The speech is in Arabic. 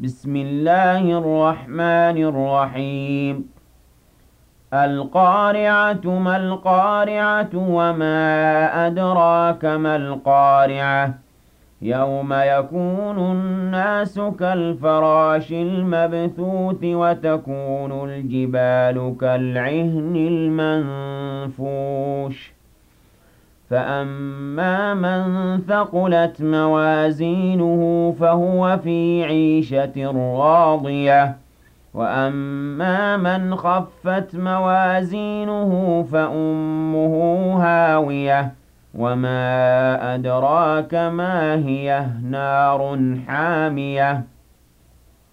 بسم الله الرحمن الرحيم القارعة ما القارعة وما أدراك ما القارعة يوم يكون الناس كالفراش المبثوث وتكون الجبال كالعهن المنفوش فأما من ثقلت موازينه فهو في عيشة راضية وأما من خفت موازينه فأمه هاوية وما أدراك ما هي نار حامية